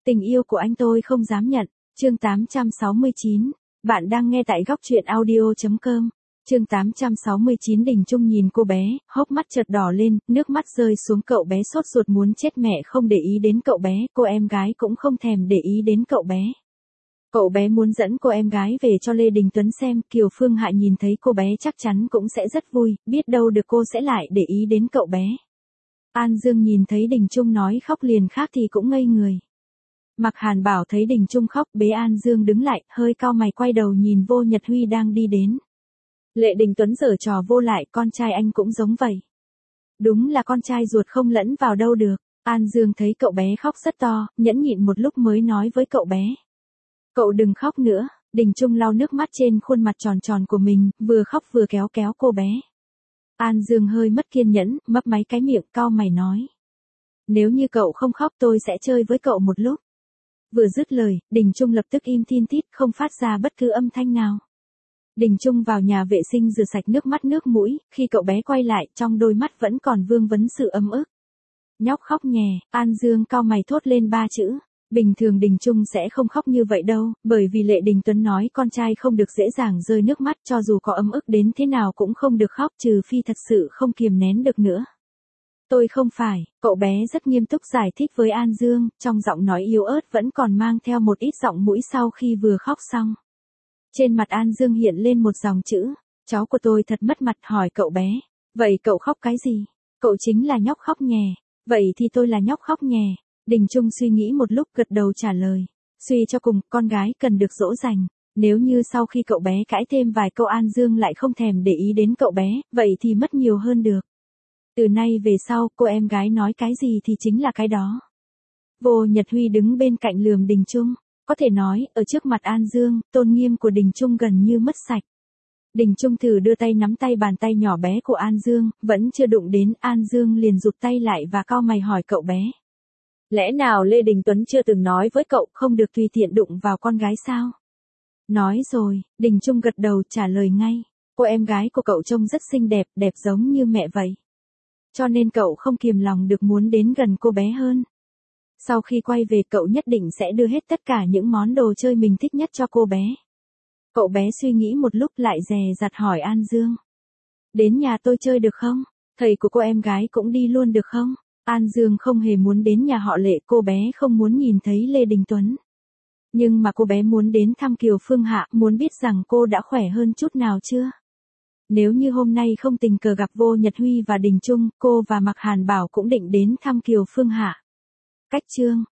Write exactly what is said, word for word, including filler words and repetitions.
Tình yêu của anh tôi không dám nhận. Chương tám trăm sáu mươi chín. Bạn đang nghe tại góc truyện audio chấm com. Chương tám trăm sáu mươi chín. Đình Trung nhìn cô bé, hốc mắt chợt đỏ lên, nước mắt rơi xuống. Cậu bé sốt ruột muốn chết, mẹ không để ý đến cậu bé, cô em gái cũng không thèm để ý đến cậu bé. Cậu bé muốn dẫn cô em gái về cho Lê Đình Tuấn xem, Kiều Phương Hạ nhìn thấy cô bé chắc chắn cũng sẽ rất vui, biết đâu được cô sẽ lại để ý đến cậu bé. An Dương nhìn thấy Đình Trung nói khóc liền khác thì cũng ngây người. Mạc Hàn Bảo thấy Đình Trung khóc, bế An Dương đứng lại, hơi cau mày quay đầu nhìn Vô Nhật Huy đang đi đến. Lệ Đình Tuấn giở trò vô lại, con trai anh cũng giống vậy. Đúng là con trai ruột không lẫn vào đâu được. An Dương thấy cậu bé khóc rất to, nhẫn nhịn một lúc mới nói với cậu bé. Cậu đừng khóc nữa. Đình Trung lau nước mắt trên khuôn mặt tròn tròn của mình, vừa khóc vừa kéo kéo cô bé. An Dương hơi mất kiên nhẫn, mấp máy cái miệng, cau mày nói. Nếu như cậu không khóc tôi sẽ chơi với cậu một lúc. Vừa dứt lời, Đình Trung lập tức im thin thít, không phát ra bất cứ âm thanh nào. Đình Trung vào nhà vệ sinh rửa sạch nước mắt nước mũi, khi cậu bé quay lại, trong đôi mắt vẫn còn vương vấn sự ấm ức. Nhóc khóc nhè. An Dương cau mày thốt lên ba chữ. Bình thường Đình Trung sẽ không khóc như vậy đâu, bởi vì Lệ Đình Tuấn nói con trai không được dễ dàng rơi nước mắt, cho dù có ấm ức đến thế nào cũng không được khóc, trừ phi thật sự không kiềm nén được nữa. Tôi không phải, cậu bé rất nghiêm túc giải thích với An Dương, trong giọng nói yếu ớt vẫn còn mang theo một ít giọng mũi sau khi vừa khóc xong. Trên mặt An Dương hiện lên một dòng chữ, cháu của tôi thật mất mặt, hỏi cậu bé, vậy cậu khóc cái gì? Cậu chính là nhóc khóc nhè. Vậy thì tôi là nhóc khóc nhè. Đình Trung suy nghĩ một lúc gật đầu trả lời. Suy cho cùng, con gái cần được dỗ dành. Nếu như sau khi cậu bé cãi thêm vài câu An Dương lại không thèm để ý đến cậu bé, vậy thì mất nhiều hơn được. Từ nay về sau, cô em gái nói cái gì thì chính là cái đó. Vô Nhật Huy đứng bên cạnh lườm Đình Trung. Có thể nói, ở trước mặt An Dương, tôn nghiêm của Đình Trung gần như mất sạch. Đình Trung thử đưa tay nắm tay bàn tay nhỏ bé của An Dương, vẫn chưa đụng đến, An Dương liền rụt tay lại và cau mày hỏi cậu bé. Lẽ nào Lê Đình Tuấn chưa từng nói với cậu không được tùy tiện đụng vào con gái sao? Nói rồi, Đình Trung gật đầu trả lời ngay. Cô em gái của cậu trông rất xinh đẹp, đẹp giống như mẹ vậy. Cho nên cậu không kiềm lòng được muốn đến gần cô bé hơn. Sau khi quay về cậu nhất định sẽ đưa hết tất cả những món đồ chơi mình thích nhất cho cô bé. Cậu bé suy nghĩ một lúc lại dè dặt hỏi An Dương. Đến nhà tôi chơi được không? Thầy của cô em gái cũng đi luôn được không? An Dương không hề muốn đến nhà họ Lệ, cô bé không muốn nhìn thấy Lê Đình Tuấn. Nhưng mà cô bé muốn đến thăm Kiều Phương Hạ, muốn biết rằng cô đã khỏe hơn chút nào chưa. Nếu như hôm nay không tình cờ gặp Vô Nhật Huy và Đình Trung, cô và Mạc Hàn Bảo cũng định đến thăm Kiều Phương Hạ. Cách chương